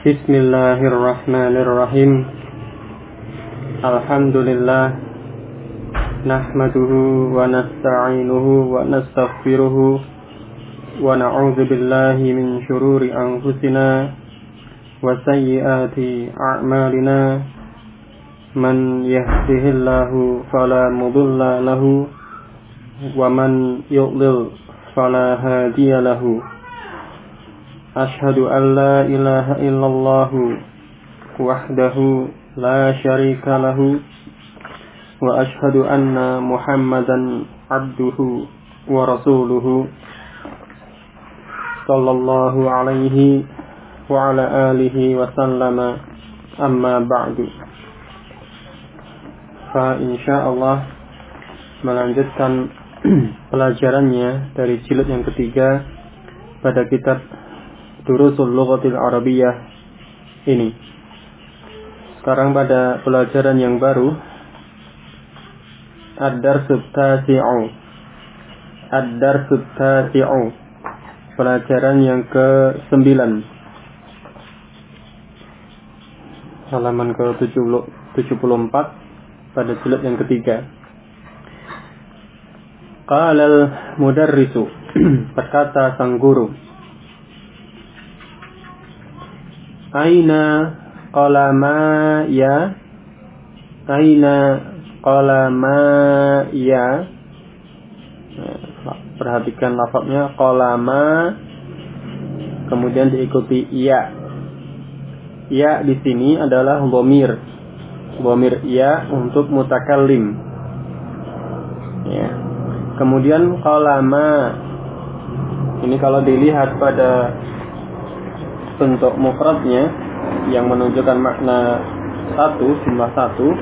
Bismillahirrahmanirrahim. Alhamdulillah. Nahmaduhu wa nasta'inuhu wa nastaghfiruhu wa na'udzu billahi min syururi anfusina wa sayyiati a'malina. Man yahdihillahu fala mudilla lahu wa man yudlil fala hadiya lahu. Ashhadu an la ilaha illallah wahdahu la syarika lahu wa ashhadu anna Muhammadan abduhu wa rasuluhu sallallahu alaihi wa ala alihi wa sallama, amma ba'du. Fa insyaallah melanjutkan pelajarannya dari jilid yang ketiga pada kitab Durusul Lughatil Arabiyyah ini. Sekarang pada pelajaran yang baru, Ad-Darsut Tasi'u. Ad-Darsut Tasi'u, pelajaran yang ke-9, halaman ke-74 pada jilid yang ketiga. Qalal mudarrisu, berkata sang guru, Aina qalamaya, Aina qalamaya. Perhatikan lafaznya, qalama kemudian diikuti ya. Ya di sini adalah dhamir. Dhamir ya untuk mutakallim. Ya. Kemudian qalama ini kalau dilihat pada bentuk mufradnya yang menunjukkan makna satu, jumlah satu,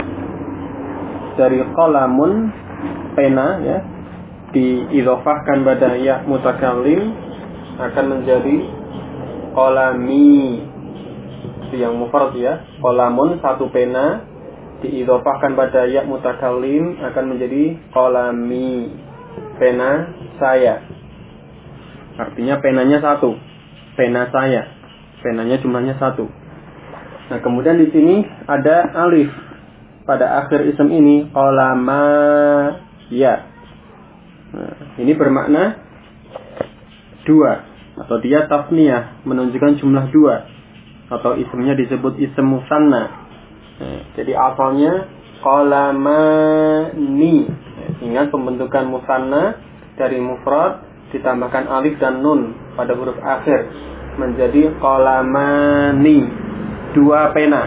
dari qalamun, pena, ya, diidhofahkan pada ya mutakallim akan menjadi qalami. Itu yang mufrad, ya. Qalamun, satu pena, diidhofahkan pada ya mutakallim akan menjadi qalami, pena saya. Artinya penanya satu, pena saya. Penanya jumlahnya satu. Nah, kemudian di sini ada alif pada akhir isim ini, qalama ya. Nah, ini bermakna dua, atau dia tasniyah, menunjukkan jumlah dua, atau isimnya disebut isim musanna. Nah, jadi asalnya qalamani. Ingat pembentukan musanna dari mufrad ditambahkan alif dan nun pada huruf akhir menjadi qalamani, dua pena.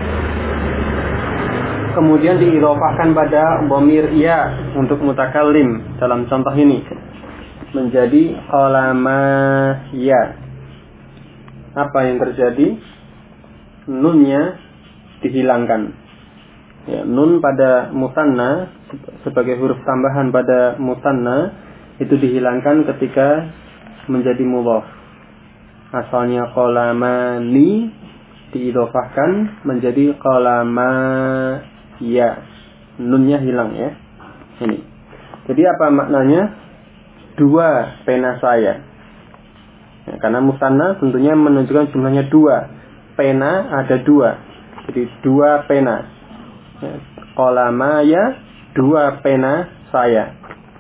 Kemudian diidhofahkan pada dhamir ya untuk mutakallim dalam contoh ini menjadi qalamaya. Apa yang terjadi? Nunnya dihilangkan. Ya, nun pada musanna sebagai huruf tambahan pada musanna itu dihilangkan ketika menjadi mudhaf. Asalnya qalamani diidhofahkan menjadi qalamaya. Nunnya hilang, ya. Ini. Jadi apa maknanya? Dua pena saya. Ya, karena musanna tentunya menunjukkan jumlahnya dua. Pena ada dua. Jadi dua pena. Ya, qalamaya, dua pena saya.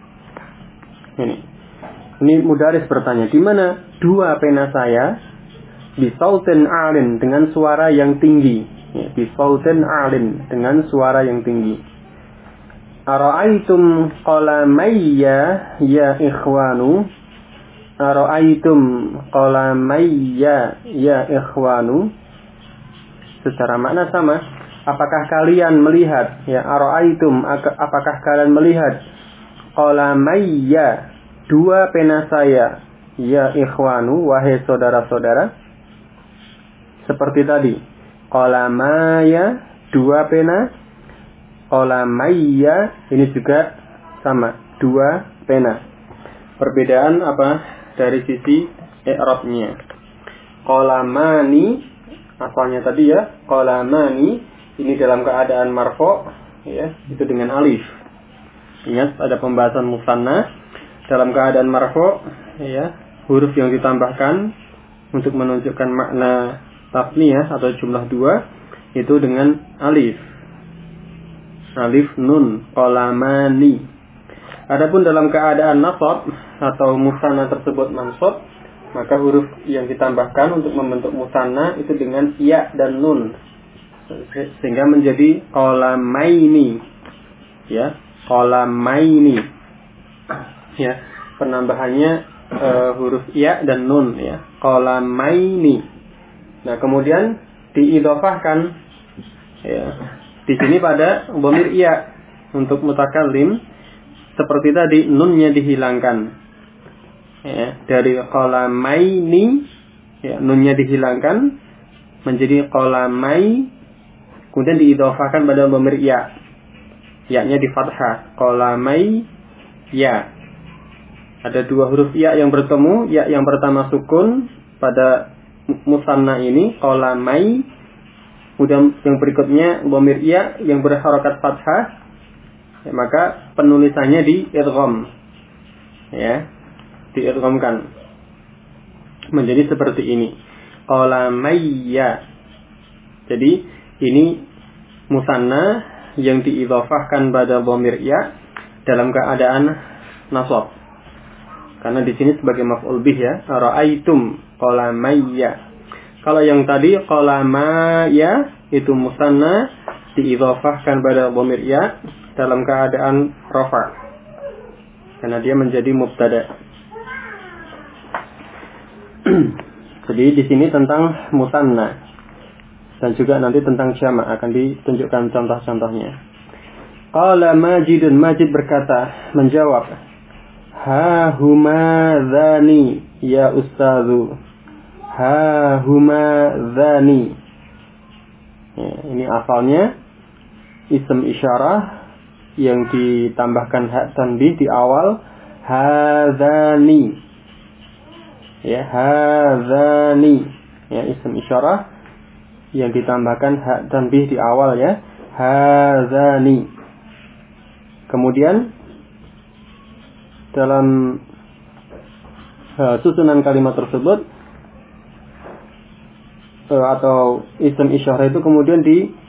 Ini mudaris bertanya, di mana dua pena saya? Bisautin alin, dengan suara yang tinggi. Ya, bisautin alin, dengan suara yang tinggi. Ara'aitum qalamayya ya ikhwanu. Ara'aitum qalamayya ya ikhwanu. Secara makna sama. Apakah kalian melihat? Ya, ara'aitum, apakah kalian melihat qalamayya, dua pena saya, ya ikhwanu, wahai saudara-saudara. Seperti tadi, qalamaya, dua pena. Qalamayya, ini juga sama, dua pena. Perbedaan apa? Dari sisi i'rabnya. Qalamani, asalnya tadi, ya, qalamani, ini dalam keadaan marfu', ya, itu dengan alif. Ingat, ada pembahasan musanna. Dalam keadaan marfu', ya, huruf yang ditambahkan untuk menunjukkan makna tasniyah atau jumlah 2 itu dengan alif nun, qalamani. Adapun dalam keadaan nasab atau musanna tersebut mansab, maka huruf yang ditambahkan untuk membentuk musanna itu dengan ya dan nun, sehingga menjadi qalamaini. Ya, qalamaini. Ya, penambahannya huruf ya dan nun, ya, qalamaini. Nah, kemudian diidhofahkan, ya, di sini pada dhamir ya untuk mutakallim, seperti tadi nunnya dihilangkan, ya, dari qalamaini, ya, nunnya dihilangkan menjadi qalamai, kemudian diidhofahkan pada dhamir ya, ya-nya di fathah, qalamai ya. Ada 2 huruf ya yang bertemu, ya yang pertama sukun pada musanna ini qalamai. Kemudian yang berikutnya dhamir ya yang berharakat fathah, ya, maka penulisannya di idgham, ya, diidghamkan menjadi seperti ini, qalamayya. Jadi ini musanna yang diidhafahkan pada dhamir ya dalam keadaan nasab, karena di sini sebagai maf'ul bih, ya, ra'aitum qalamayya. Kalau yang tadi qalamaya itu musanna diidhafahkan pada dhamir ya dalam keadaan rafa, karena dia menjadi mubtada. Jadi di sini tentang musanna, dan juga nanti tentang jama' akan ditunjukkan contoh-contohnya. Qala Majidun, Majid berkata, menjawab, ha huma dzani ya ustazu. Ha huma dzani. Ya, ini asalnya isim isyarah yang ditambahkan hak tanbih di awal, hadzani. Ya, hadzani. Ya, isim isyarah yang ditambahkan hak tanbih di awal, ya, hadzani. Kemudian dalam susunan kalimat tersebut atau isim isyarah itu kemudian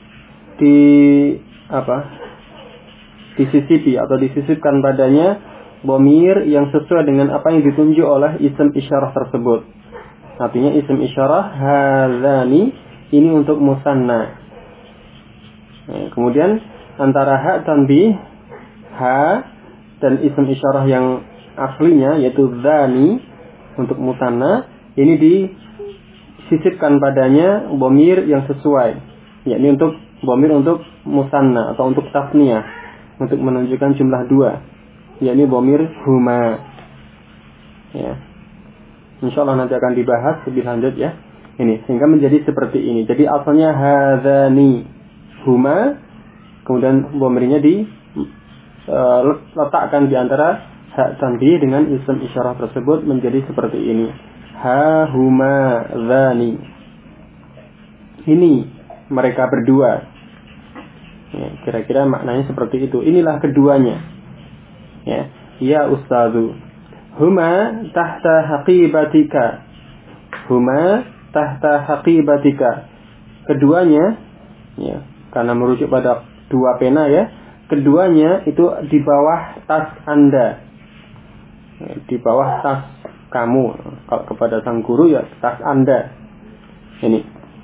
disisipi atau disisipkan padanya dhamir yang sesuai dengan apa yang ditunjuk oleh isim isyarah tersebut. Artinya isim isyarah hadzani ini untuk musanna. Kemudian antara hak tanbih ha dan isim isyarah yang aslinya yaitu dzani untuk musanna, ini disisipkan padanya dhamir yang sesuai, yakni untuk dhamir untuk musanna atau untuk tasniyah, untuk menunjukkan jumlah 2, yakni dhamir huma. Ya, insyaallah nanti akan dibahas lebih lanjut, ya. Ini sehingga menjadi seperti ini. Jadi asalnya hadzani huma, kemudian dhamirnya letakkan di antara hak tanbih dengan isim isyarah tersebut menjadi seperti ini. Ha huma dzani. Ini mereka berdua. Ya, kira-kira maknanya seperti itu. Inilah keduanya. Ya, ya ustazu. Huma tahta haqibatika. Huma tahta haqibatika. Keduanya, ya, karena merujuk pada 2 pena, ya. Keduanya itu di bawah tas Anda. Ya, di bawah tas kamu. Kalau kepada sang guru, ya tas Anda. Ini.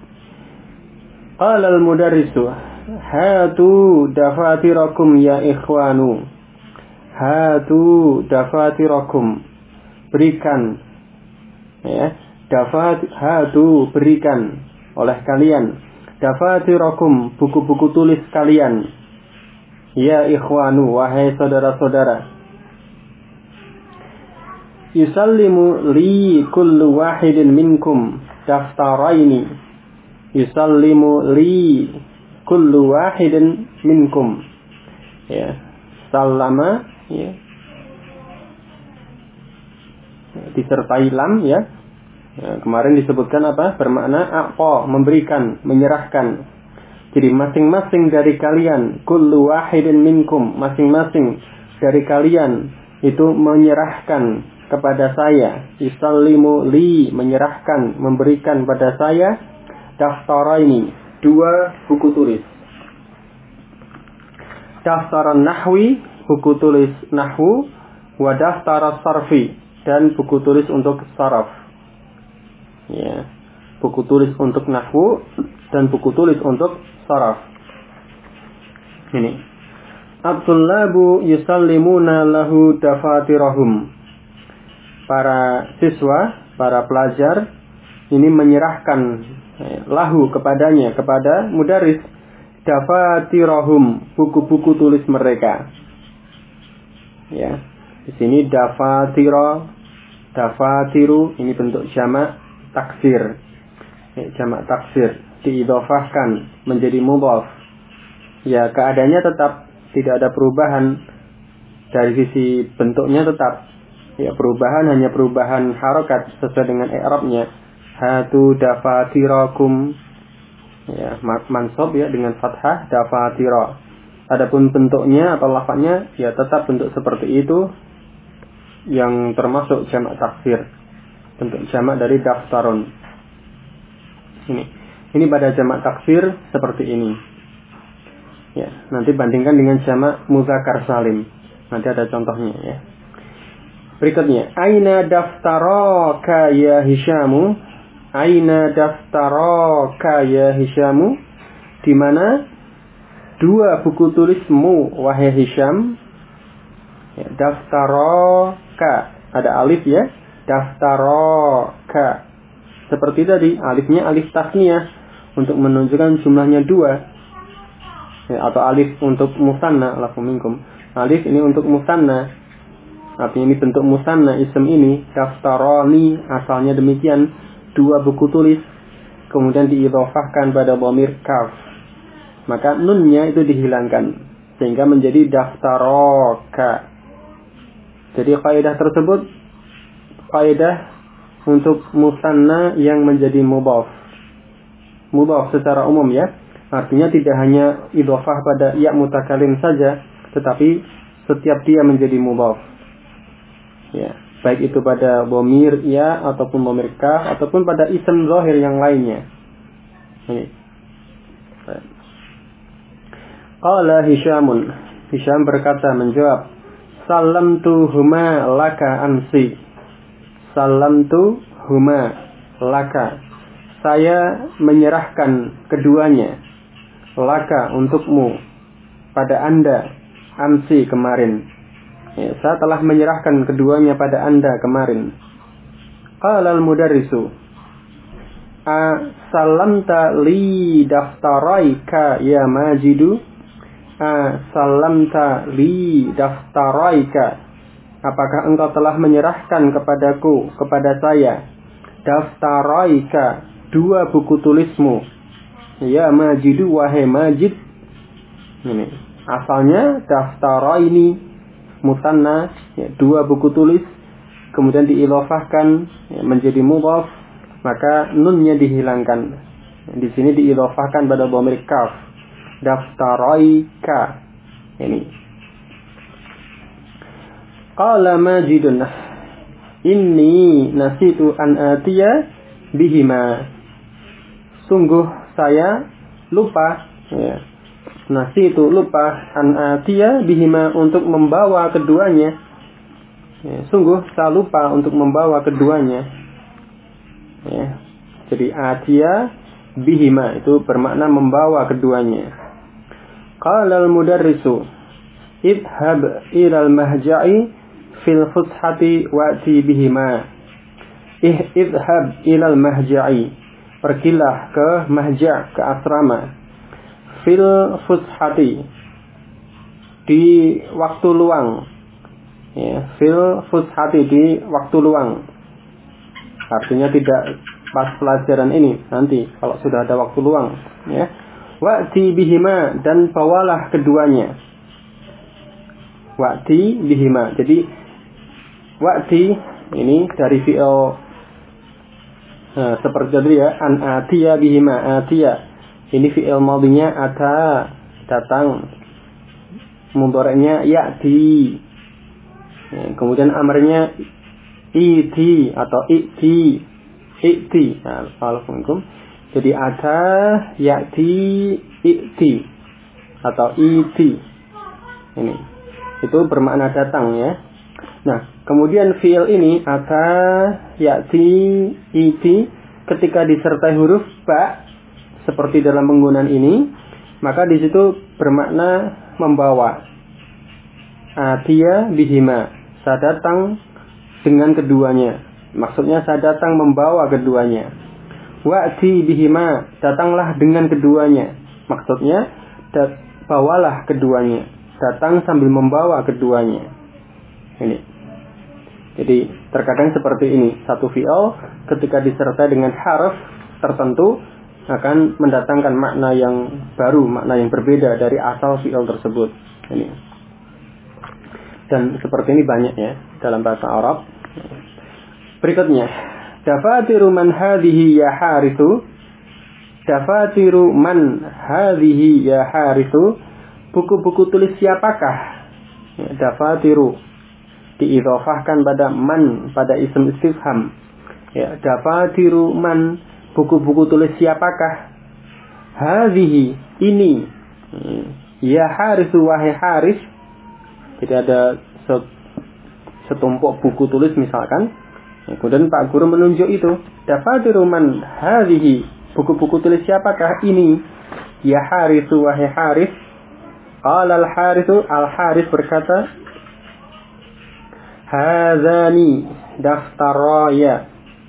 Qala al-mudarrisu, hatu dafatirakum ya ikhwanu. Hatu dafatirakum. Berikan. Ya, hatu berikan oleh kalian. Dafatirakum, buku-buku tulis kalian. Ya ikhwanu, wahai saudara-saudara. Yusallimu li kullu wahidin minkum daftaraini. Yusallimu li kullu wahidin minkum. Ya, sallama, ya, disertai lam, ya. Ya, kemarin disebutkan apa? Bermakna aqqa, memberikan, menyerahkan. Jadi masing-masing dari kalian, kullu wahidin minkum, masing-masing dari kalian itu menyerahkan kepada saya. Yusallimu li, menyerahkan, memberikan pada saya. daftaraini, 2 buku tulis. Daftaran nahwi, buku tulis nahwu, wa daftar sarfi, dan buku tulis untuk saraf. Ya, buku tulis untuk nahwu dan buku tulis untuk saraf. Ini. At-tullabu yusallimuna lahu dafatirahum. Para siswa, para pelajar ini menyerahkan lahu kepadanya, kepada mudaris, dafatirahum, buku-buku tulis mereka. Ya, di sini dafatiro, dafatiru, ini bentuk jamak taksir. Ya, jamak taksir diidhofahkan menjadi mudhaf. Ya, keadaannya tetap tidak ada perubahan dari sisi bentuknya tetap. Ya, perubahan hanya perubahan harokat sesuai dengan i'rabnya. Hatu dafatirakum. Ya, mansub ya dengan fathah dafatira. Adapun bentuknya atau lafadznya ya tetap bentuk seperti itu yang termasuk jamak taksir. Bentuk jamak dari daftarun. Ini pada jamak taksir seperti ini. Ya, nanti bandingkan dengan jamak muzakkar salim. Nanti ada contohnya ya. Berikutnya, aina daftaraka ya Hisyamu? Aina daftaraka ya Hisyamu? Di mana 2 buku tulismu wahai Hisyam? Ya, daftaraka, ada alif ya. Daftaraka. Seperti tadi, alifnya alif tasniyah untuk menunjukkan jumlahnya 2. Ya, atau alif untuk musanna, lafu minkum. Alif ini untuk musanna. Artinya ini bentuk musanna ism ini. Daftarani asalnya demikian. 2 buku tulis, kemudian diidhofahkan pada dhamir kaf, maka nunnya itu dihilangkan sehingga menjadi daftaraka. Jadi kaidah tersebut kaidah untuk musanna yang menjadi mudhaf secara umum ya, artinya tidak hanya idhofah pada ya mutakalim saja, tetapi setiap dia menjadi mudhaf ya. Baik itu pada dhamir ya ataupun dhamir kaf ataupun pada ism zahir yang lainnya. Ini. Qala Hisyamun. Hisyam berkata menjawab, "Salamtu huma laka amsi." Salamtu huma laka. Saya menyerahkan keduanya laka untukmu pada Anda amsi kemarin. Ya, saya telah menyerahkan keduanya pada Anda kemarin. Qala al-mudarrisu, "Salamta li daftaraika ya Majidu?" Salamta li daftaraika. Apakah engkau telah menyerahkan kepadaku, kepada saya, daftaraika, 2 buku tulismu? Ya Majidu, wahai Majid. Ini asalnya daftaraini musanna ya, 2 buku tulis, kemudian diidhofahkan ya, menjadi mudhaf, maka nunnya dihilangkan. Di sini diidhofahkan pada dhamir kaf. Daftaraika. Ini. Qala Majidun, inni nasitu an atiya bihima. Sungguh saya lupa ya. Nasitu lupa an atiya bihima untuk membawa keduanya. Ya, sungguh saya lupa untuk membawa keduanya. Ya. Jadi atiya bihima itu bermakna membawa keduanya. Qala al-mudarrisu, idhab ilal mahja'i fil fushati wa'ti bihima. Idhab ilal mahja'i. Pergilah ke mahja', ke asrama. Fil fushati, di waktu luang ya, fil fushati, di waktu luang, artinya tidak pas pelajaran ini, nanti kalau sudah ada waktu luang ya. Wa'ti bihima, dan bawalah keduanya. Wa'ti bihima, jadi wa'ti ini dari fi'il seperti tadi ya, an atiya bihima. Atiya ini fi'il madhinya ata, datang. Mudhari'nya ya'ti. Ya, kemudian amrnya iti atau i'ti. I'ti. Nah, Assalamualaikum. Jadi ata, ya'ti, i'ti atau iti. Ini. Itu bermakna datang ya. Nah, kemudian fi'il ini ata, ya'ti, iti ketika disertai huruf ba seperti dalam penggunaan ini, maka di situ bermakna membawa. Atiya bihima, saya datang dengan keduanya. Maksudnya saya datang membawa keduanya. Wa'ti bihima, datanglah dengan keduanya. Maksudnya bawalah keduanya. Datang sambil membawa keduanya. Ini. Jadi terkadang seperti ini. Satu fi'il ketika disertai dengan harf tertentu akan mendatangkan makna yang baru, makna yang berbeda dari asal fi'il tersebut. Ini. Dan seperti ini banyak ya dalam bahasa Arab. Berikutnya, dafatiru man hadhihi ya harithu. Dafatiru man hadhihi ya harithu. Buku-buku tulis siapakah? Ya, dafatiru diidhofahkan pada man, pada isim istifham. Ya, dafatiru man, buku-buku tulis siapakah? Hadhihi, ini. Ya harithu, wahai haris. Jadi ada setumpuk buku tulis misalkan. Kemudian Pak Guru menunjuk itu. Dafatiru man hadhihi, buku-buku tulis siapakah ini? Ya harithu, wahai haris. Qala al-harithu, al-haris berkata, Hadzani daftaraya.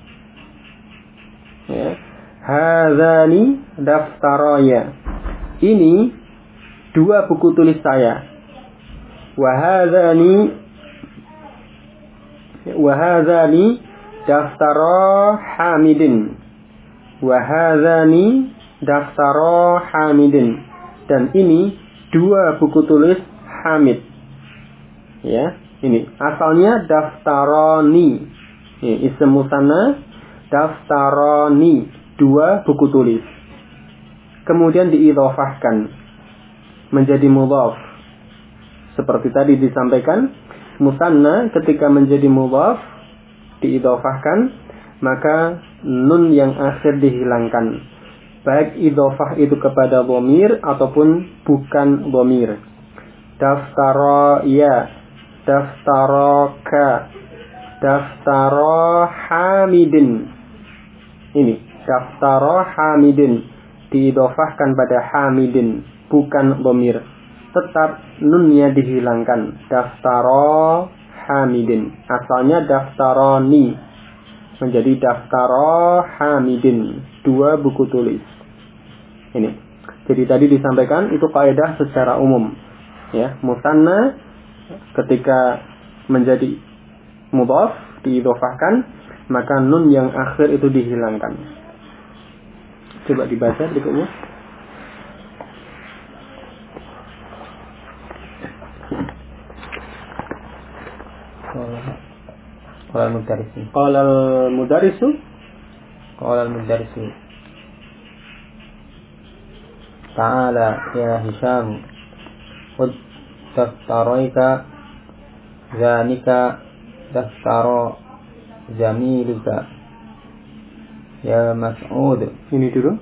Ya. Hadzani daftaraya. Ini dua buku tulis saya. Wahadzani daftara Hamidin. Wahadzani daftara Hamidin. Dan ini dua buku tulis Hamid. Ya, ini asalnya daftaroni. Isim musanna daftaroni, dua buku tulis. Kemudian diidhofahkan menjadi mudhaf. Seperti tadi disampaikan, musanna ketika menjadi mudhaf diidhofahkan, maka nun yang akhir dihilangkan. Baik idhofah itu kepada dhamir ataupun bukan dhamir. Daftara ya, daftaraka, daftara Hamidin. Ini daftara Hamidin diidhofahkan pada Hamidin, bukan dhamir. Tetap nunnya dihilangkan. Daftara Hamidin. Asalnya daftaroni menjadi daftara Hamidin, dua buku tulis. Ini. Jadi tadi disampaikan itu kaidah secara umum. Ya, musanna ketika menjadi mudhaf diidhofahkan, maka nun yang akhir itu dihilangkan. Coba dibaca berikutnya. Qala al-mudarrisu. Qala al-mudarrisu. Qala al-mudarrisu. Ta'ala ya Hisham, qad daftaraika zanika daftara zamilika ya Mas'ud. Ini dulu.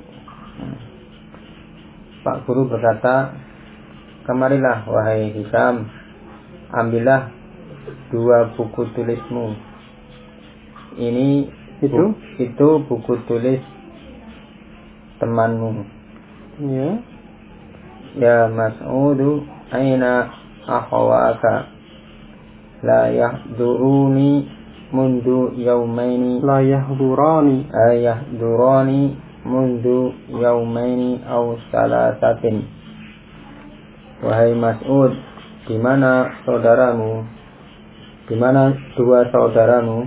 Pak Guru berkata, kemarilah wahai Hisham, ambillah dua buku tulismu. Ini itu buku tulis temanmu. Ya. Ya Mas'udu, aina akhawaka? La yahduruni mundu yaumaini. La yahdurani. Yahdurani mundu yaumaini aw salasatin. Wahai Mas'ud, di mana saudaramu? Di mana dua saudaramu?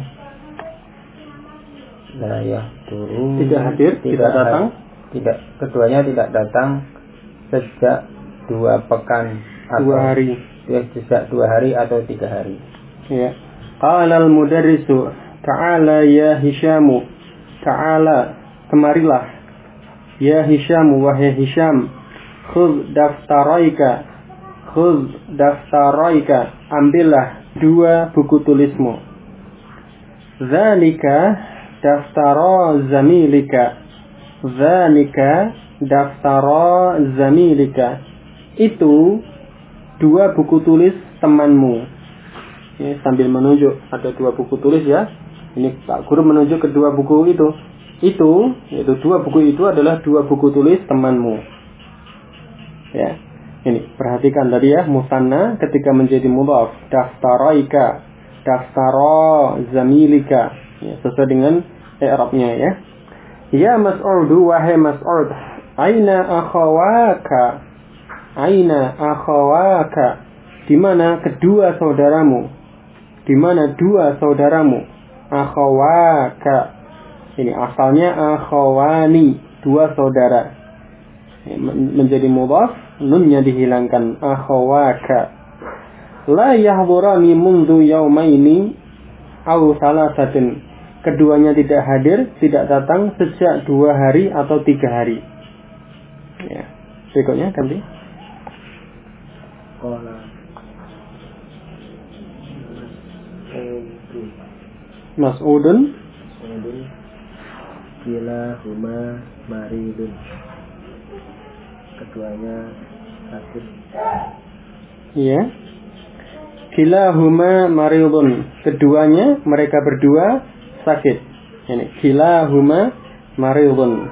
La yahduruni. Tidak hadir, tidak datang. Tidak, keduanya tidak datang sejak 2 pekan atau 2 hari. Sejak 2 hari atau 3 hari. Ya. Qala al-mudarrisu, ta'ala ya Hishamu. Ta'ala, kemarilah. Ya Hishamu, wahai Hisham. Khudh daftaraika. Khudh daftaraika. Ambillah 2 buku tulismu. Dzalika daftara zamilika. Zanika daftara zamilika. Itu 2 buku tulis temanmu. Ya, sambil menunjuk ada 2 buku tulis ya. Ini Pak Guru menunjuk ke 2 buku itu. Yaitu 2 buku itu adalah 2 buku tulis temanmu. Ya. Ini perhatikan tadi ya, musanna ketika menjadi mudhaf, daftaraika, daftara zamilika. Ya, sesuai dengan i'rabnya ya. Ya Mas'udu, wahai Mas'ud, aina akhawaka? Aina akhawaka? Di mana kedua saudaramu? Di mana 2 saudaramu? Akhawaka. Ini asalnya akhawani, 2 saudara. Menjadi mudhaf, nunnya dihilangkan, akhawaka. La yahdurani mundu yaumaini aw salasatin. Keduanya tidak hadir, tidak datang sejak 2 hari atau 3 hari. Ya. Berikutnya ganti. Mas'udun kilahuma maridun. Keduanya sakit. Iya. Kilahuma maridun. Keduanya, mereka berdua sakit. Ini kilahuma maridun.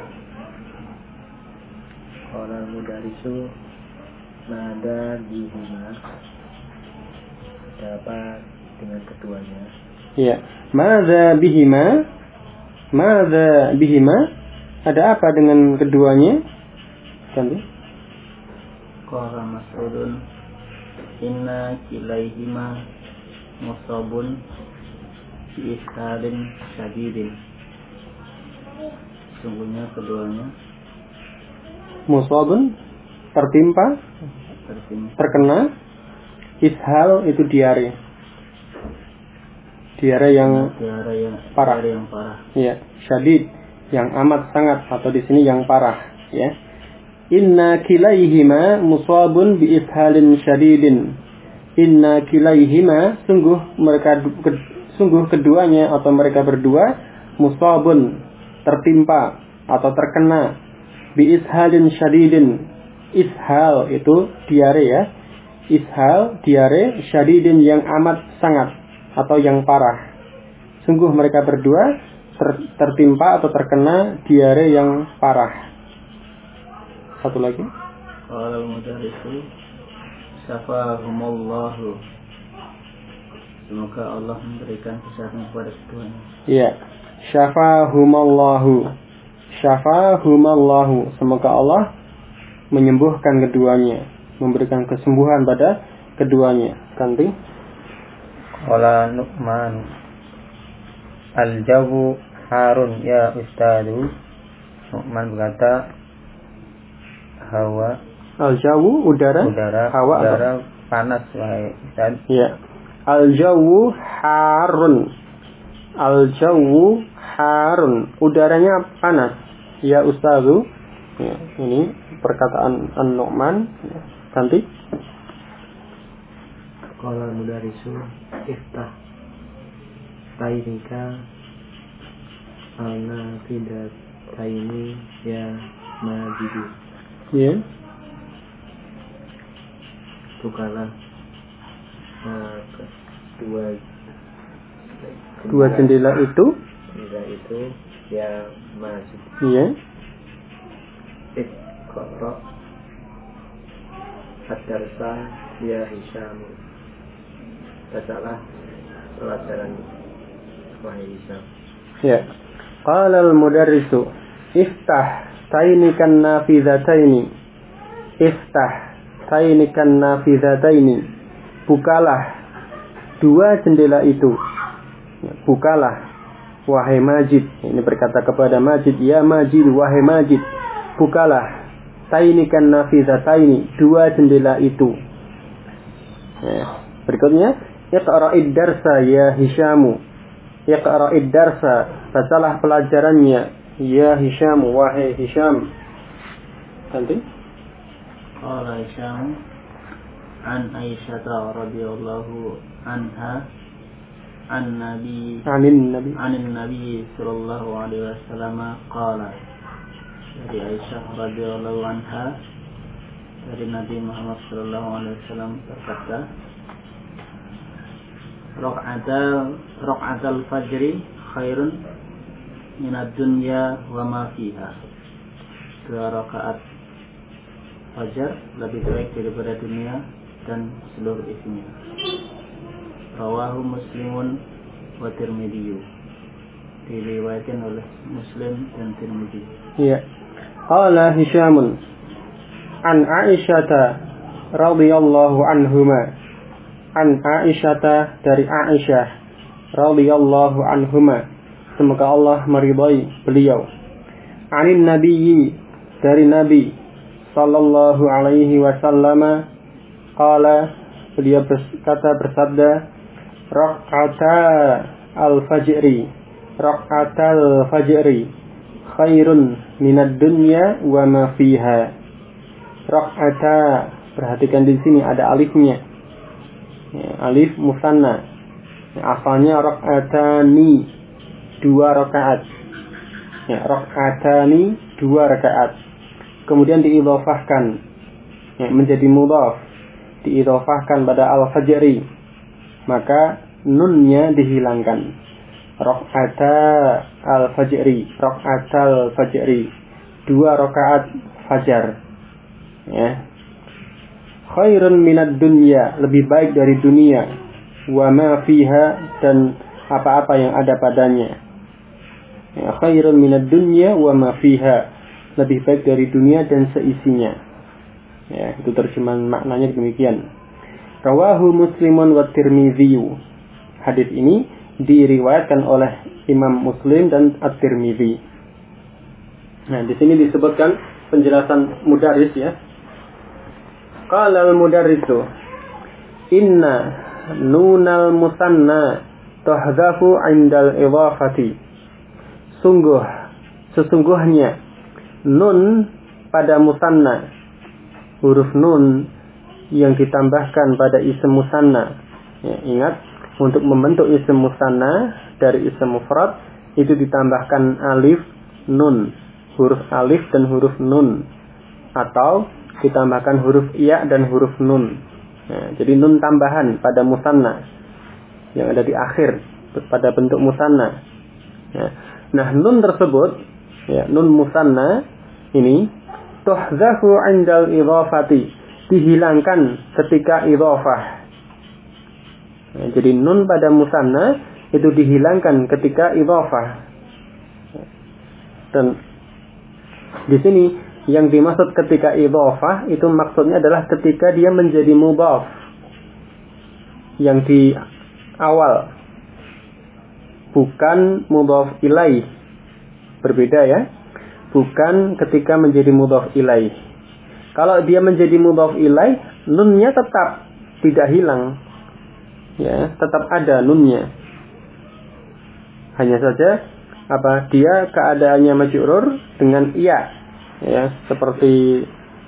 Qala mudarisu nada bihima. Ada apa dengan keduanya? Iya. Madza bihima? Madza bihima? Ada apa dengan keduanya? Ganti. Qala Mas'udun inna kilaihima musabun bi ishalin syadidin. Sungguhnya keduanya Musabun, tertimpa, terkena. Ishal itu diare. Diare yang parah. Ya, syadid yang amat sangat, atau di sini yang parah, ya. Inna kilaihima musabun bi ishalin syadidin. Inna kilaihima, sungguh keduanya atau mereka berdua musabun, tertimpa atau terkena, bi ishalin syadidin. Ishal itu diare ya. Ishal diare, syadidin yang amat sangat atau yang parah. Sungguh mereka berdua tertimpa atau terkena diare yang parah. Satu lagi. Qala al-mudarrisu syafahumullahu. Semoga Allah memberikan kesehatan kepada keduanya. Iya. Syafahumallahu. Syafahumallahu. Semoga Allah menyembuhkan keduanya, memberikan kesembuhan pada keduanya. Ganti. Qala Nu'man al-jawu harun ya ustadu. Nu'man berkata, hawa al-jawu udara hawa udara panas wahai ustaz. Ya. Al-jawu harun. Al-jawu harun. Udaranya panas. Ya ustazu. Ya, ini perkataan An-Nu'man. Ya. Ganti. Qala mudarisu iftah tainika ana tidak taini ya majidu. Ya. Bukalah dua jendela itu ya majid. Iya. Iqra ad-darsa ya Hisham. Bacalah pelajaran wahai Hisham. Ya. Qala al-mudarrisu iftah tainikan nafidhataini. Iftah tainikan nafidhataini. Bukalah 2 jendela itu. Bukalah wahai Majid. Ini berkata kepada Majid, ya Majid, wahai Majid, bukalah tainikan nafidhataini, 2 jendela itu. Ya. Berikutnya, iqra'id darsa ya Hishamu. Iqra'id darsa, bacalah pelajarannya ya Hisham, wahai Hisham. Nanti. Qala Hisham an Aisyah radhiyallahu anha anin nabi sallallahu alaihi wasallam qala. dari Aisyah radhiyallahu anha dari Nabi Muhammad sallallahu alaihi wasallam berkata, raq'atul fajri khairun minad dunya wa ma fiha. 2 rakaat fajar lebih baik daripada dunia dan seluruh isinya. Rawahu Muslimun wa Tirmidzi. Diriwayatkan oleh Muslim dan Tirmidzi. Iya. Qala Hisyamun an Aisyah radhiyallahu anhuma. An Aisyah dari Aisyah radhiyallahu anhuma. Semoga Allah meridai beliau. Anin nabiyyi, dari Nabi sallallahu alaihi wasallam, qala, beliau bersabda, raq'atal fajri khairun minad dunya wa ma fiha. Raq'ata, perhatikan di sini ada alifnya. Ya, alif musanna. Ya, asalnya raq'atani, 2 rakaat. Ya, raq'atani, 2 rakaat. Kemudian diidhofahkan, ya, menjadi mudhaf, diidhofahkan pada al-fajri, maka nunnya dihilangkan. Raq'atal fajri, 2 rakaat fajar. Ya. Khairun minad dunya, lebih baik dari dunia, wa ma fiha, dan apa-apa yang ada padanya. Ya, khairun minad dunya wa ma fiha, lebih baik dari dunia dan seisinya. Ya, itu terjemahan maknanya demikian. Rawahu Muslimun wa Tirmidzi. Hadis ini diriwayatkan oleh Imam Muslim dan At-Tirmidzi. Nah, di sini disebutkan penjelasan mudarris, ya. Qala al-mudarrisu inna nunal musanna tuhzafu 'indal idhafati. Sesungguhnya nun pada musanna, huruf nun yang ditambahkan pada isim musanna. Ya, ingat, untuk membentuk isim musanna dari isim mufrad itu ditambahkan alif nun, huruf alif dan huruf nun, atau ditambahkan huruf iya dan huruf nun. Ya, jadi nun tambahan pada musanna yang ada di akhir pada bentuk musanna. Ya. Nah, nun tersebut, ya, nun musanna ini tuhzafu 'indal idhafati, dihilangkan ketika idhafah. Ya, jadi nun pada musanna itu dihilangkan ketika idhafah. Dan di sini yang dimaksud ketika idhafah itu maksudnya adalah ketika dia menjadi mudhaf, yang di awal, bukan mudhaf ilaih. Berbeda, ya. Bukan ketika menjadi mudhaf ilaih. Kalau dia menjadi mudhaf ilaih, nunnya tetap tidak hilang. Ya, tetap ada nunnya. Hanya saja dia keadaannya majrur dengan iya. Ya, seperti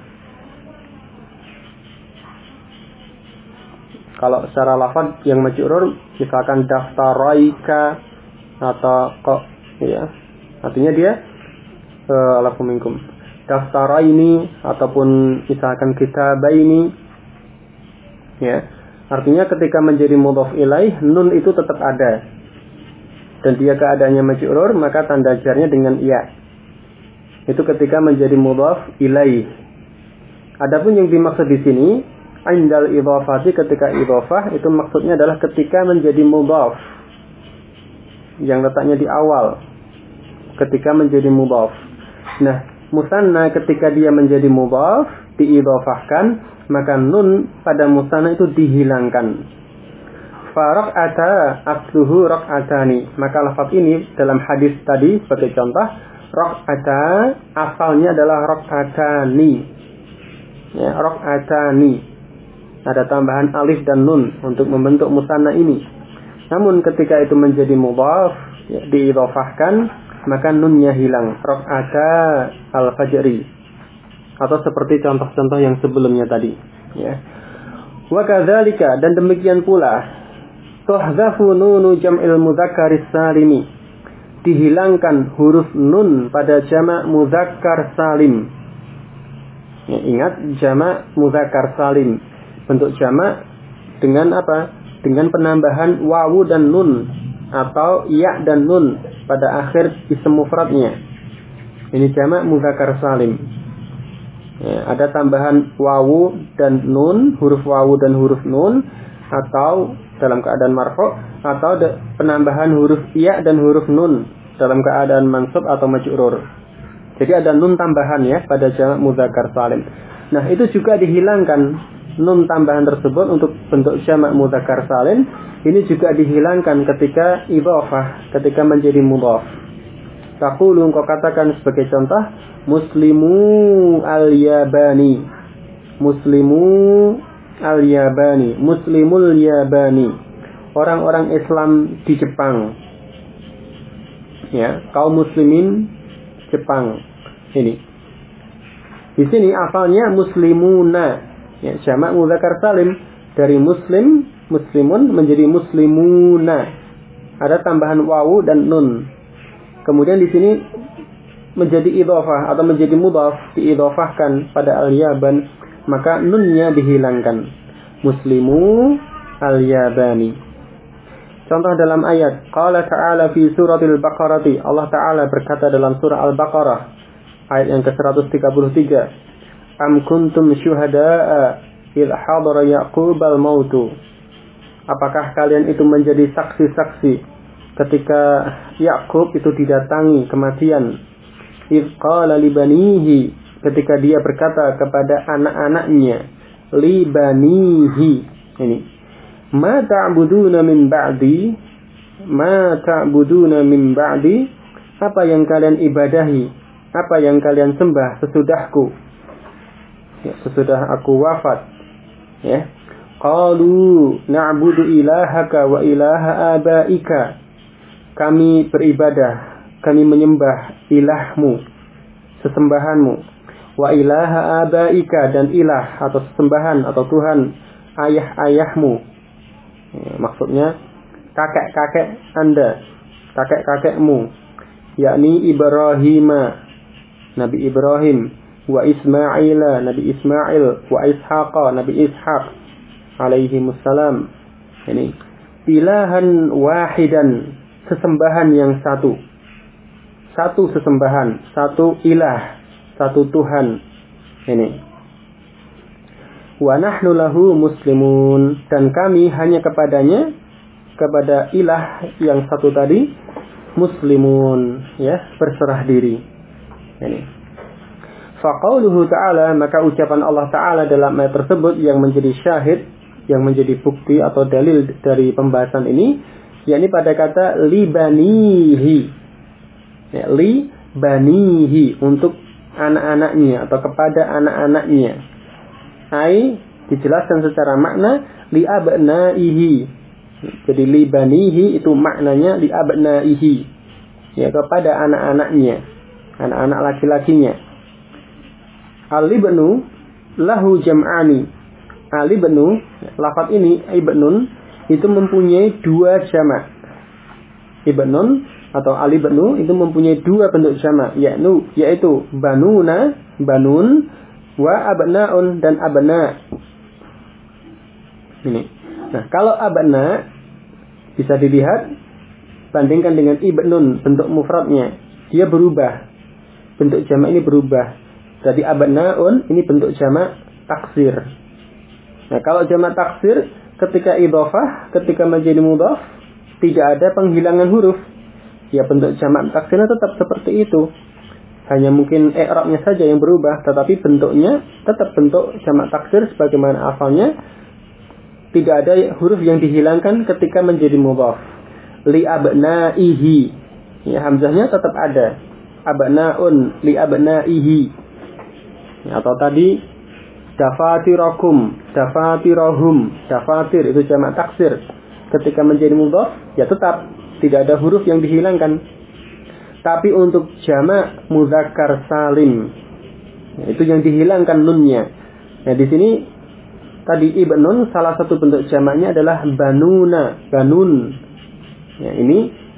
kalau secara lafaz yang majrur, misalkan daftaraika atau kok, ya, artinya dia alafu minkum, daftaraini ataupun misalkan kitabaini, ya, artinya ketika menjadi mudhaf ilaih, nun itu tetap ada dan dia keadaannya majrur, maka tanda jarnya dengan iya. Itu ketika menjadi mudhaf ilaih. Adapun yang dimaksud di sini indal idhafati, ketika idhafah, itu maksudnya adalah ketika menjadi mudhaf, yang letaknya di awal, ketika menjadi mudhaf. Nah, musanna ketika dia menjadi mudhaf diidhafahkan, maka nun pada musanna itu dihilangkan. Faraq'ata asluhu raq'atani, maka lafaz ini dalam hadis tadi sebagai contoh, raq'ata asalnya adalah raq'atani. Ya, raq'atani. Ada tambahan alif dan nun untuk membentuk musanna ini. Namun ketika itu menjadi mudhaf, ya, diidhafahkan, maka nunnya hilang. Raq'ata al-fajri. Atau seperti contoh-contoh yang sebelumnya tadi, ya. Wa kadzalika, dan demikian pula, tuhzafu nunu jam'il mudzakkaris salimi, dihilangkan huruf nun pada jamak mudzakkar salim. Ya, ingat jamak mudzakkar salim. Bentuk jamak dengan apa? Dengan penambahan wawu dan nun atau ya dan nun pada akhir isim mufradnya. Ini jamak mudzakkar salim. Ya, ada tambahan wawu dan nun, huruf wawu dan huruf nun, atau dalam keadaan marfu', atau penambahan huruf ya dan huruf nun dalam keadaan mansub atau majrur. Jadi ada nun tambahan ya pada jamak mudzakkar salim. Nah, itu juga dihilangkan nun tambahan tersebut untuk bentuk jamak mudzakkar salim. Ini juga dihilangkan ketika idhofah, ketika menjadi mudhaf. Taqulu, engkau katakan sebagai contoh, muslimu al-yabani. Muslimu al-yabani, muslimul yabani. Orang-orang Islam di Jepang. Ya, kaum muslimin Jepang. Ini. Di sini asalnya muslimuna. Ya, jamak mudzakkar salim dari muslim, muslimun menjadi muslimuna. Ada tambahan wawu dan nun. Kemudian di sini menjadi idhofah atau menjadi mudhaf, diidhofahkan pada al-yaban, maka nunnya dihilangkan. Muslimu al-yabani. Contoh dalam ayat, qala ta'ala fi suratil Baqarah, Allah Ta'ala berkata dalam surah Al-Baqarah ayat yang ke-133, am kuntum syuhada'a idh hadara Ya'qubal mautu. Apakah kalian itu menjadi saksi-saksi ketika Yakub itu didatangi kematian? Idh qala li banihi, ketika dia berkata kepada anak-anaknya, li banihi. Ini, ma ta'buduna min ba'di, ma ta'buduna min ba'di, apa yang kalian ibadahi, apa yang kalian sembah sesudahku, ya, sesudah aku wafat. Ya, qalu na'budu ilahaka wa ilaha abaika, kami beribadah, kami menyembah ilahmu, sesembahanmu, wa ilaha abaika, dan ilah atau sesembahan atau Tuhan ayah-ayahmu. Ya, maksudnya kakek-kakek Anda, kakek-kakekmu, yakni Ibrahim, Nabi Ibrahim, wa Ismail, Nabi Ismail, wa Ishaq, Nabi Ishaq alaihi wassalam. Ini ilahan wahidan, sesembahan yang satu. Satu sesembahan, satu ilah, satu Tuhan. Ini. Wa nahnu lahu muslimun, dan kami hanya kepadanya, kepada ilah yang satu tadi, muslimun, ya, berserah diri. Ini. Faqauluhu ta'ala, maka ucapan Allah Ta'ala dalam ayat tersebut yang menjadi syahid, yang menjadi bukti atau dalil dari pembahasan ini, yakni pada kata libanihi. Ya, libanihi, untuk anak-anaknya atau kepada anak-anaknya. Ai, dijelaskan secara makna liabnaihi. Jadi libanihi itu maknanya liabnaihi. Ya, kepada anak-anaknya, anak-anak laki-lakinya. Al-ibnu lahu jam'ani. Al-ibnu, lafaz ini ibnun, itu mempunyai dua jamak. Ibnun atau al-ibnu itu mempunyai dua bentuk jamak, yaitu banuna, banun, wa abnaun, dan abna. Ini. Nah, kalau abna bisa dilihat bandingkan dengan ibnun, bentuk mufradnya, dia berubah. Bentuk jamak ini berubah. Jadi abnaun ini bentuk jamak taksir. Nah, kalau jamak taksir ketika idhofah, ketika menjadi mudhaf, tidak ada penghilangan huruf. Ya, bentuk jamak taksirnya tetap seperti itu. Hanya mungkin i'rabnya saja yang berubah, tetapi bentuknya tetap bentuk jamak taksir sebagaimana asalnya. Tidak ada huruf yang dihilangkan ketika menjadi mudhaf. Li abnaihi. Ya, hamzahnya tetap ada. Abnaun li abnaihi. Ya, atau tadi dafatirakum, dafatirahum, dafatir itu jamak taksir. Ketika menjadi mudhaf, ya tetap tidak ada huruf yang dihilangkan. Tapi untuk jamak mudzakkar salim, ya, itu yang dihilangkan nunnya. Nah, di sini tadi ibnun, salah satu bentuk jamaknya adalah banuna, banun. Ya, ini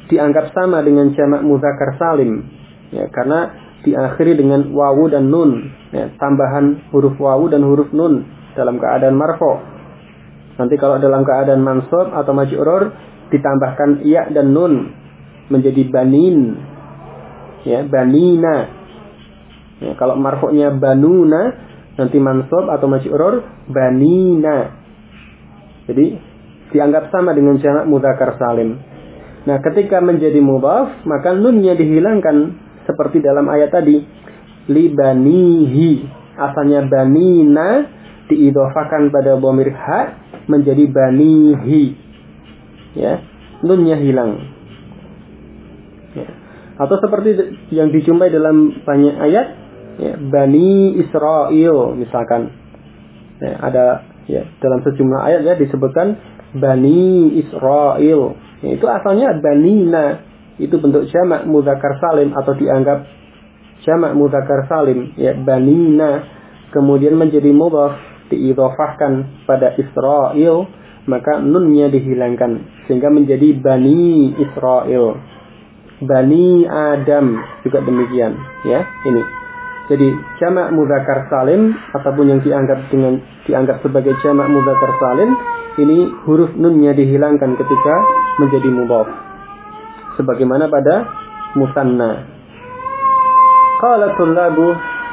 dianggap sama dengan jamak mudzakkar salim, ya, karena diakhiri dengan wawu dan nun, ya, tambahan huruf wawu dan huruf nun dalam keadaan marfu'. Nanti kalau dalam keadaan mansub atau majrur ditambahkan ya dan nun menjadi banin, ya, banina. Ya, kalau marfu'nya banuna, nanti mansub atau majrur banina. Jadi dianggap sama dengan jamak mudzakkar salim. Nah, ketika menjadi mudhaf, maka nunnya dihilangkan seperti dalam ayat tadi, li banihi. Asalnya banina diidhofakan pada dhamir ha menjadi banihi. Ya, nunnya hilang. Ya. Atau seperti yang dijumpai dalam banyak ayat, ya, Bani Israel misalkan. Ya, ada ya dalam sejumlah ayat ya disebutkan Bani Israel. Ya, itu asalnya banina, itu bentuk jamak mudzakkar salim atau dianggap jamak mudzakkar salim, ya, banina, kemudian menjadi mudhaf diidhofahkan pada Israel, maka nunnya dihilangkan sehingga menjadi Bani Israel. Bani Adam juga demikian, ya, ini. Jadi jamak mudzakkar salim ataupun yang dianggap sebagai jamak mudzakkar salim, ini huruf nunnya dihilangkan ketika menjadi mudhaf. Sebagaimana pada musanna. Qala tullabu,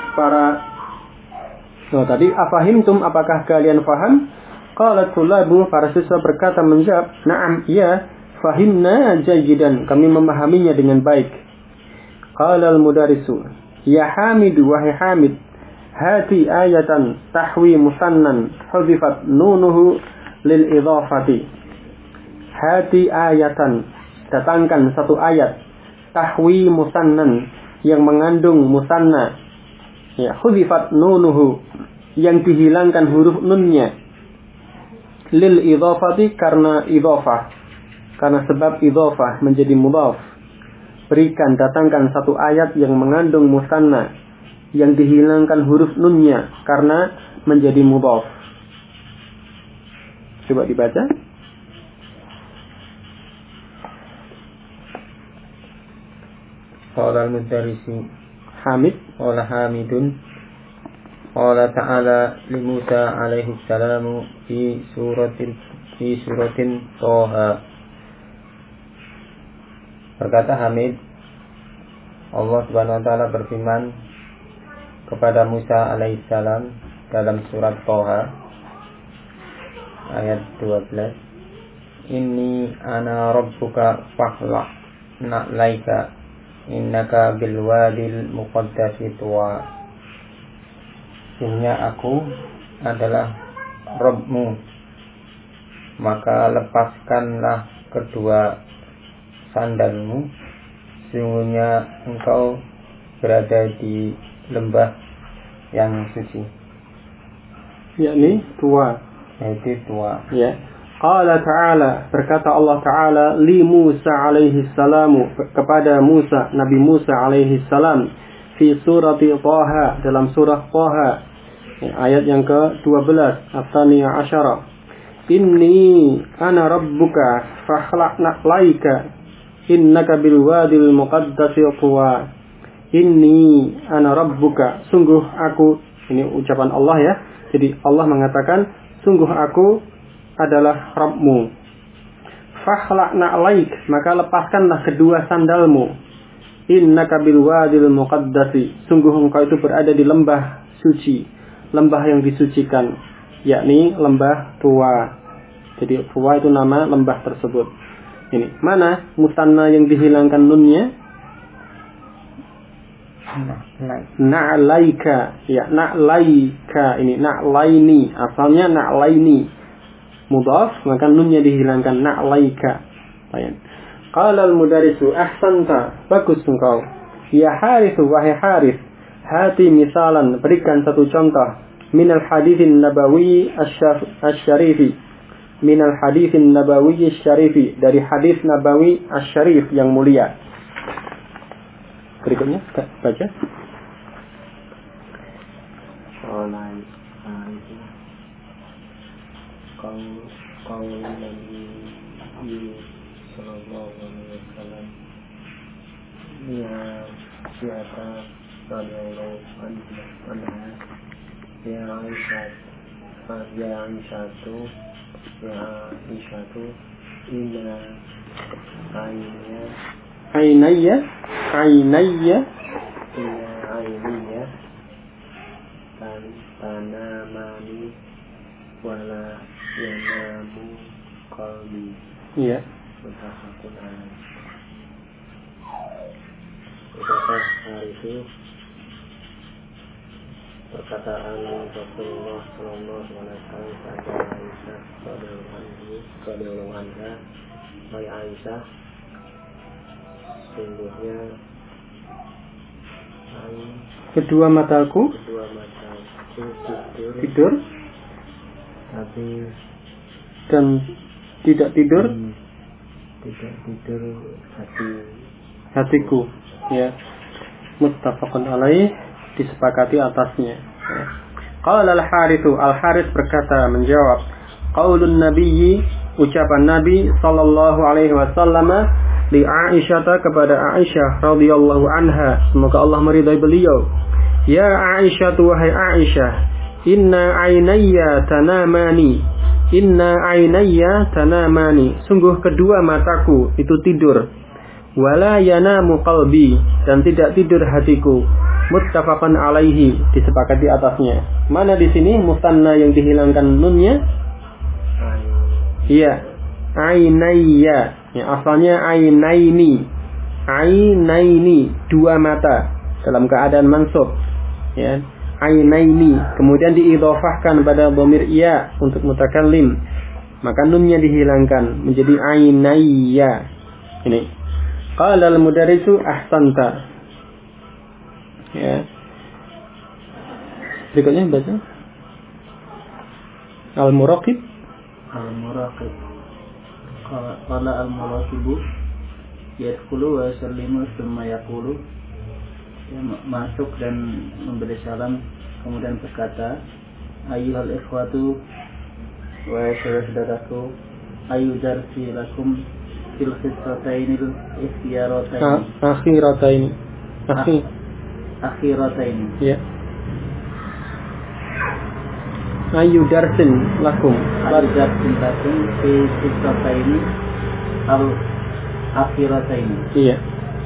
tadi afahimtum, apakah kalian faham? Qala tullabu, para siswa berkata menjawab, na'am, ya, fahimna jayyidan, kami memahaminya dengan baik. Qala al-mudarisu, ya Hamid, wahai Hamid, hati ayatan tahwi musannan hudhifat nunuhu lil idhafati. Hati ayatan, datangkan satu ayat tahwi musannan yang mengandung musanna, ya, hudhifat nunuhu yang dihilangkan huruf nunnya, lil idhafati karena idhafah, karena sebab idhafah menjadi mudhaf. Berikan, datangkan satu ayat yang mengandung musanna yang dihilangkan huruf nunnya karena menjadi mudhaf. Coba dibaca. Qala al-mudarrisu Hamid, qala Hamidun qala ta'ala li Musa alaihi salamu fi suratin Thaha. Berkata Hamid, Allah Subhanahu wa taala berfirman kepada Musa alaihi salam dalam surat Thaha ayat 12, Inni ana rabbuka fahla na'laika innaka bilwadil muqaddasi tuwa. Sesungguhnya aku adalah Rabbmu, maka lepaskanlah kedua sandalmu, sesungguhnya engkau berada di lembah yang suci, yakni tua, yaitu tua. ya. Qala ta'ala, berkata Allah Ta'ala li Musa alaihi salamu, kepada Musa, Nabi Musa alaihi salam, fi surati Thaha, dalam surah Thaha, ayat yang ke-12, at-thaniyah asyara. Inni ana rabbuka fakhla'na laika innaka bil wadil muqaddasi tuwa. Inni ana rabbuka, sungguh aku, ini ucapan Allah ya. Jadi Allah mengatakan sungguh aku adalah Rabbmu. Fakhla'na alaik, maka lepaskanlah kedua sandalmu. Innaka bil wadil muqaddasi, sungguh engkau itu berada di lembah suci, lembah yang disucikan, yakni lembah tua. Jadi tua itu nama lembah tersebut. Ini mana musanna yang dihilangkan nunnya? Na'laika, ya, na'laika, ini na'laini, asalnya na'laini mudhaf, maka nunnya dihilangkan, na'laika. Baik. Qala al-mudarisu ahsanta, bagus engkau. Ya Harithu, wahai Harith, hati misalan, berikan satu contoh, minal hadithin nabawi asy-syarifi, minal hadithin nabawi asy-syarifi, dari hadis nabawi asy-syarif yang mulia. Berikutnya baca. sallallahu alaihi wasallam ya siapa radhiyallahu anha ya Aisyah inna ainayya tanamani wala yanamu qalbi. Iya. Muttafaqun alaih. Ucapan hari itu perkataan Rasulullah sallallahu alaihi wasallam kepada Aisyah radhiyallahu anha, "Hai Aisyah, sungguhnya kedua mataku tidur tapi dan tidak tidur hatiku." Ya, muttafaqun alaih, disepakati atasnya. Qala al-Harits berkata, menjawab, qaulun nabiyyi, ucapan Nabi sallallahu alaihi wasallam li Aisyah, kepada Aisyah radhiyallahu anha, semoga Allah meridai beliau. Ya Aisyah, wahai Aisyah, inna ainayya tanamani, sungguh kedua mataku itu tidur. Wala yanamu qalbi, dan tidak tidur hatiku. Muttafaqan alaihi, disepakati atasnya. Mana di sini musanna yang dihilangkan nunnya? Iya, ainayya. Ya, asalnya ainaini, dua mata dalam keadaan mansub. Ya, ainaini. Kemudian diidhofahkan pada dhamir ya untuk mutakallim. Maka nunnya dihilangkan menjadi ainayya. Ini. Qala al-mudarrisu ahsanta. Ya. Berikutnya baca. Al-muraqib. Qala al-muraqibu yadkhulu wa yusallimu thumma yaqulu. Ya, masuk dan memberi salam, kemudian berkata, ayyuhal ikhwatu wa saudaraku, ayu darsi lakum fil khissatainil akhirataini. Ya. Ayu darsin lakum fi khissataini al akhirataini. Iya.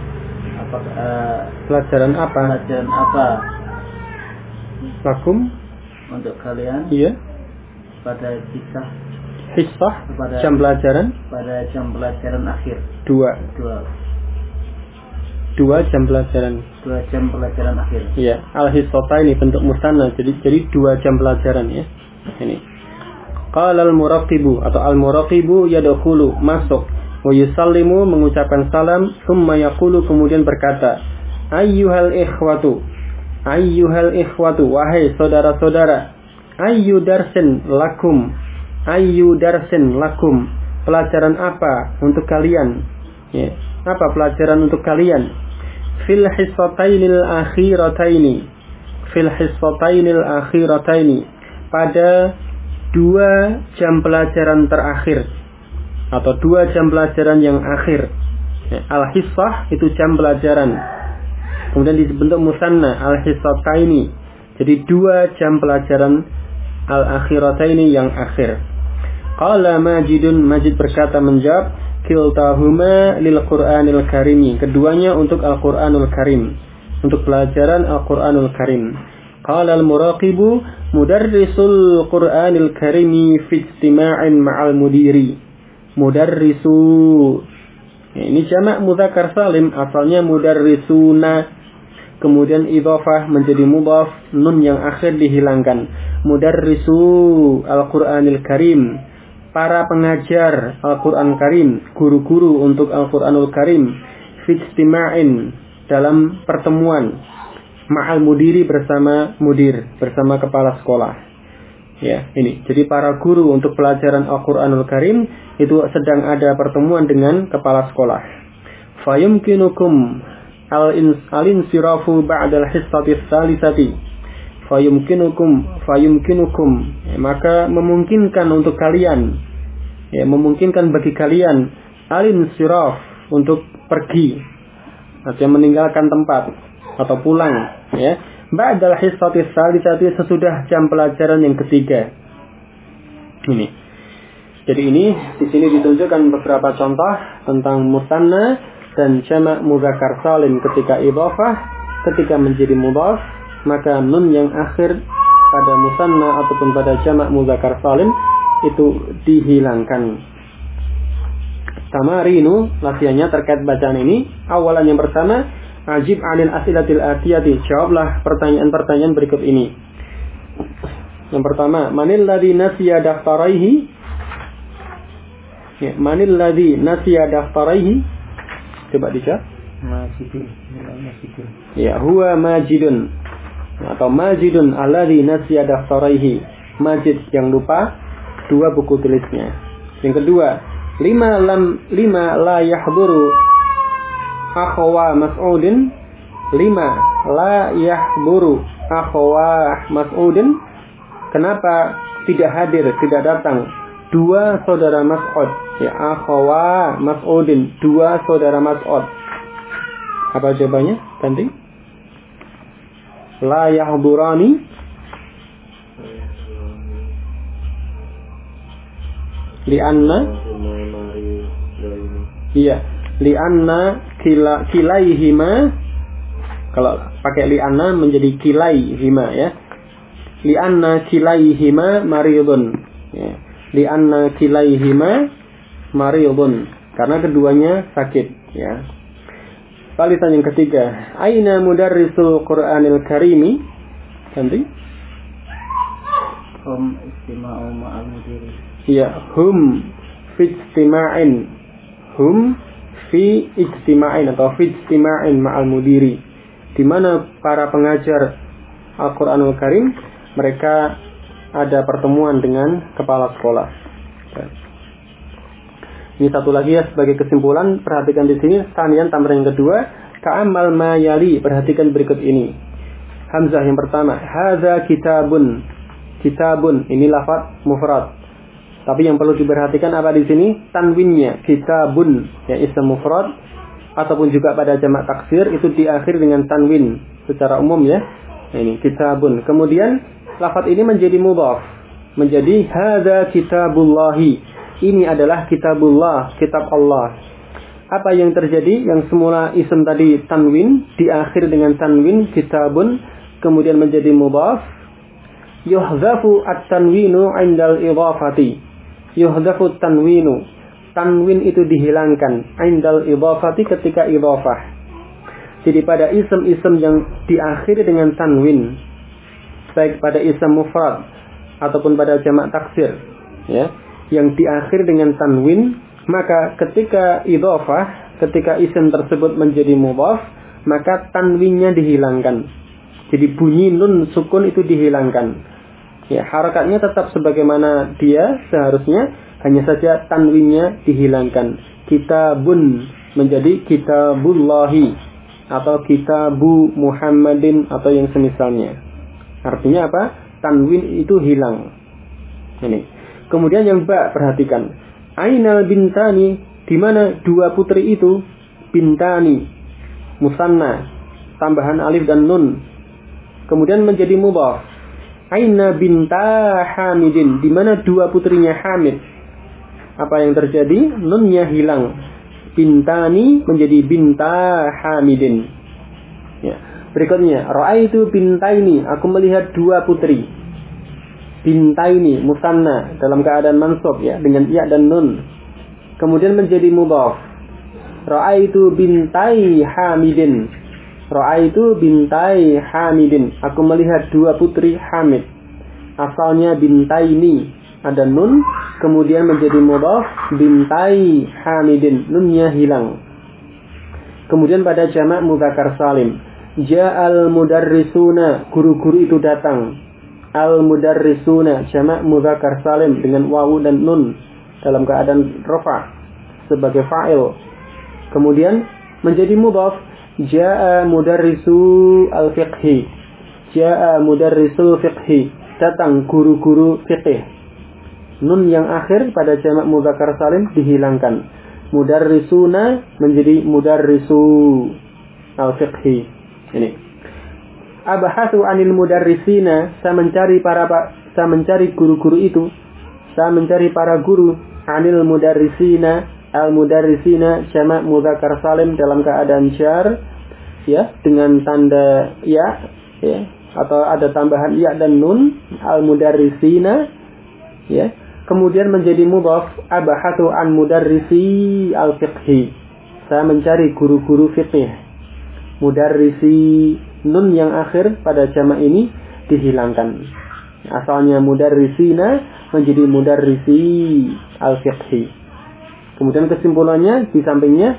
Pelajaran apa lakum untuk kalian? Iya. Pada hissah jam pelajaran, pada jam pelajaran akhir. Dua jam pelajaran akhir. Iya, al-hissata ini bentuk musanna, jadi 2 jam pelajaran ya. Ini. Qala al-muraqibu atau al-muraqibu yadkhulu, masuk, wa yusallimu, mengucapkan salam, thumma yaqulu, kemudian berkata, ayyuhal ikhwatu, wahai saudara-saudara, ayyu darsin lakum, pelajaran apa untuk kalian? Ya, apa pelajaran untuk kalian? Fil hissatainil akhirataini, pada 2 jam pelajaran terakhir atau 2 jam pelajaran yang akhir. Ya, al-hissah itu jam pelajaran. Kemudian dibentuk musanna al-hissataini. Jadi 2 jam pelajaran al-akhirataini yang akhir. Qala Majid berkata, menjawab, kiltahuma lil Qur'anil Karim, keduanya untuk Al-Qur'anul Karim, untuk pelajaran Al-Qur'anul Karim. Qala al-muraqibu mudarrisul Qur'anil Karim fi istima'in ma'al mudiri. Mudarrisu, ini jamak mudzakkar salim, asalnya mudarrisuna, kemudian idhofah menjadi mudhaf, nun yang akhir dihilangkan. Mudarrisu Al-Qur'anil Karim, para pengajar Al-Quran Karim, guru-guru untuk Al-Quranul Karim, fijtima'in, dalam pertemuan, ma'al mudiri, bersama mudir, bersama kepala sekolah. Ya, ini. Jadi para guru untuk pelajaran Al-Quranul Karim itu sedang ada pertemuan dengan kepala sekolah. Fayumkinukum al-insirafu ba'dal hissati tsalisati. Fayumkinukum, ya, maka memungkinkan untuk kalian, ya, memungkinkan bagi kalian Al-insiraf, untuk pergi, artinya meninggalkan tempat atau pulang, ya. Ba'dal hissati tsalitsati, sesudah jam pelajaran yang ketiga. Ini. Jadi ini di sini ditunjukkan beberapa contoh tentang musanna dan jamak mudzakkar salim ketika idhofah, ketika menjadi mudhaf, maka nun yang akhir pada musanna ataupun pada jamak mudzakkar salim itu dihilangkan. Tamarinu, latihannya terkait bacaan ini. Awalan yang pertama, ajib 'anil as'ilatil atiyati, jawablah pertanyaan-pertanyaan berikut ini. Yang pertama, manil ladzi nasiya daftaraihi? Ya, manil ladzi nasiya daftaraihi? Coba dijawab. Majidun. Ya, huwa majidun. Atau majidun alladzi nasiya daftaraihi. Majid yang lupa dua buku tulisnya. Yang kedua, lima la yahduru akhwa mas'udin. 5 la yahduru akhwa mas'udin. Kenapa tidak hadir, tidak datang dua saudara Mas'ud? Ya, akhwa mas'udin, dua saudara Mas'ud. Apa jawabannya? Ganti. La yahdurani. Lianna. Iya, lianna kilaihima. Kalau pakai lianna menjadi kilaihima, ya. Lianna kilaihima maridun, ya. Lianna kilaihima maridun, karena keduanya sakit, ya. Balitan yang ketiga, aina mudarrisul Qur'anil Karimi? Ganti. Hum istima'u ma'al mudiri. Ya, hum fi istima'in. Hum fi istima'in atau fi istima'in ma'al mudiri. Di mana para pengajar Al-Qur'anul Karim mereka ada pertemuan dengan kepala sekolah. Ini satu lagi ya sebagai kesimpulan, perhatikan di sini tanian tamrin yang kedua, ka'amal ma yali, perhatikan berikut ini. Hamzah yang pertama, hadza kitabun. Kitabun ini lafaz mufrad. Tapi yang perlu diperhatikan apa di sini? Tanwinnya, kitabun, ya isim mufrad ataupun juga pada jamak taksir itu diakhir dengan tanwin secara umum, ya. Ini kitabun. Kemudian lafaz ini menjadi mudhaf, menjadi hadza kitabullahi. Ini adalah kitabullah, kitab Allah. Apa yang terjadi? Yang semula isim tadi tanwin, diakhir dengan tanwin, kitabun, kemudian menjadi mudhaf. Yuhzafu at-tanwinu 'indal idhafati. Yuhzafu at-tanwinu. Tanwin itu dihilangkan 'indal idhafati, ketika idhafah. Jadi pada isim-isim yang diakhiri dengan tanwin, baik pada isim mufrad ataupun pada jamak taksir, ya, yang diakhir dengan tanwin, maka ketika idhofah, ketika isim tersebut menjadi mudhaf, maka tanwinnya dihilangkan. Jadi bunyi nun sukun itu dihilangkan. Ya, harakatnya tetap sebagaimana dia seharusnya, hanya saja tanwinnya dihilangkan. Kitabun menjadi kitabullahi atau kitabu Muhammadin atau yang semisalnya. Artinya apa? Tanwin itu hilang. Ini. Kemudian yang ba, perhatikan. Ainal bintani, di mana dua putri itu? Bintani, musanna, tambahan alif dan nun. Kemudian menjadi mudhaf. Aina binta Hamidin, di mana dua putrinya Hamid. Apa yang terjadi? Nunnya hilang. Bintani menjadi binta Hamidin. Ya. Berikutnya, ra'aitu bintaini, aku melihat dua putri. Bintaini musanna dalam keadaan mansub, ya, dengan ya dan nun. Kemudian menjadi mudhaf. Ra'aitu bintai Hamidin. Ra'aitu bintai Hamidin. Aku melihat dua putri Hamid. Asalnya bintaini, ada nun, kemudian menjadi mudhaf bintai Hamidin. Nunnya hilang. Kemudian pada jamak mudzakkar salim, ja'al mudarrisuna, guru-guru itu datang. Al-mudarrisuna jamak mudzakkar salim dengan wawu dan nun dalam keadaan rafa sebagai fa'il. Kemudian menjadi mudhaf, jaa mudarrisu al-fiqhi. Jaa mudarrisul fiqhi, datang guru-guru fiqih. Nun yang akhir pada jamak mudzakkar salim dihilangkan. mudarrisuna menjadi mudarrisu al-fiqhi. Ini. Abahatsu 'anil mudarrisina, saya mencari guru-guru itu. Saya mencari para guru 'anil mudarrisina, al-mudarrisina jamak mudzakkar salim dalam keadaan syar, ya, dengan tanda ya, atau ada tambahan ya dan nun, al-mudarrisina, ya. Kemudian menjadi mudhaf, abahatsu 'an mudarrisi al-fiqhi. Saya mencari guru-guru fiqih. Mudarrisi, nun yang akhir pada jamak ini dihilangkan. Asalnya mudarrisina menjadi mudarrisi al-fiqhi. Kemudian kesimpulannya di sampingnya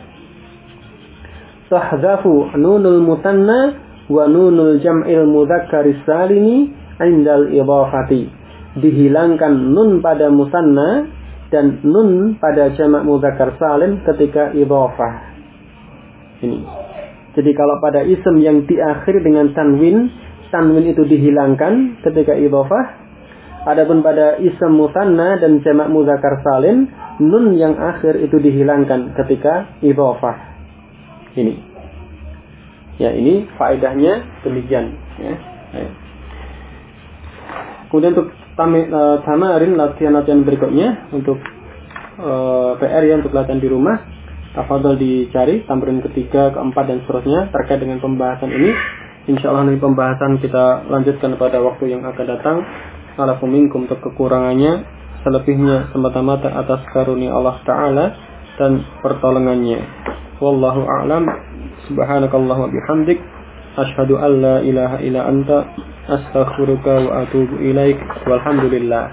tahzafu nunul mutanna wa nunul jam'il mudzakkaris salimi 'indal idhafati. Dihilangkan nun pada musanna dan nun pada jamak mudzakkar salim ketika idhafah. Ini. Jadi kalau pada isim yang diakhiri dengan tanwin itu dihilangkan ketika idhafah. Adapun pada isim musanna dan jamak mudzakkar salim, nun yang akhir itu dihilangkan ketika idhafah. Ini. Ya, ini faedahnya demikian, ya. Kemudian untuk tamarin latihan-latihan berikutnya untuk PR ya, untuk latihan di rumah. Tafadhol dicari tamrin ketiga, keempat dan seterusnya terkait dengan pembahasan ini. Insyaallah nanti pembahasan kita lanjutkan pada waktu yang akan datang. Alafu minkum, untuk kekurangannya selebihnya semata-mata atas karunia Allah Ta'ala dan pertolongannya. Wallahu a'lam. Subhanakallahumma bihamdik asyhadu an la ilaha illa anta astaghfiruka wa atubu ilaik. Walhamdulillah.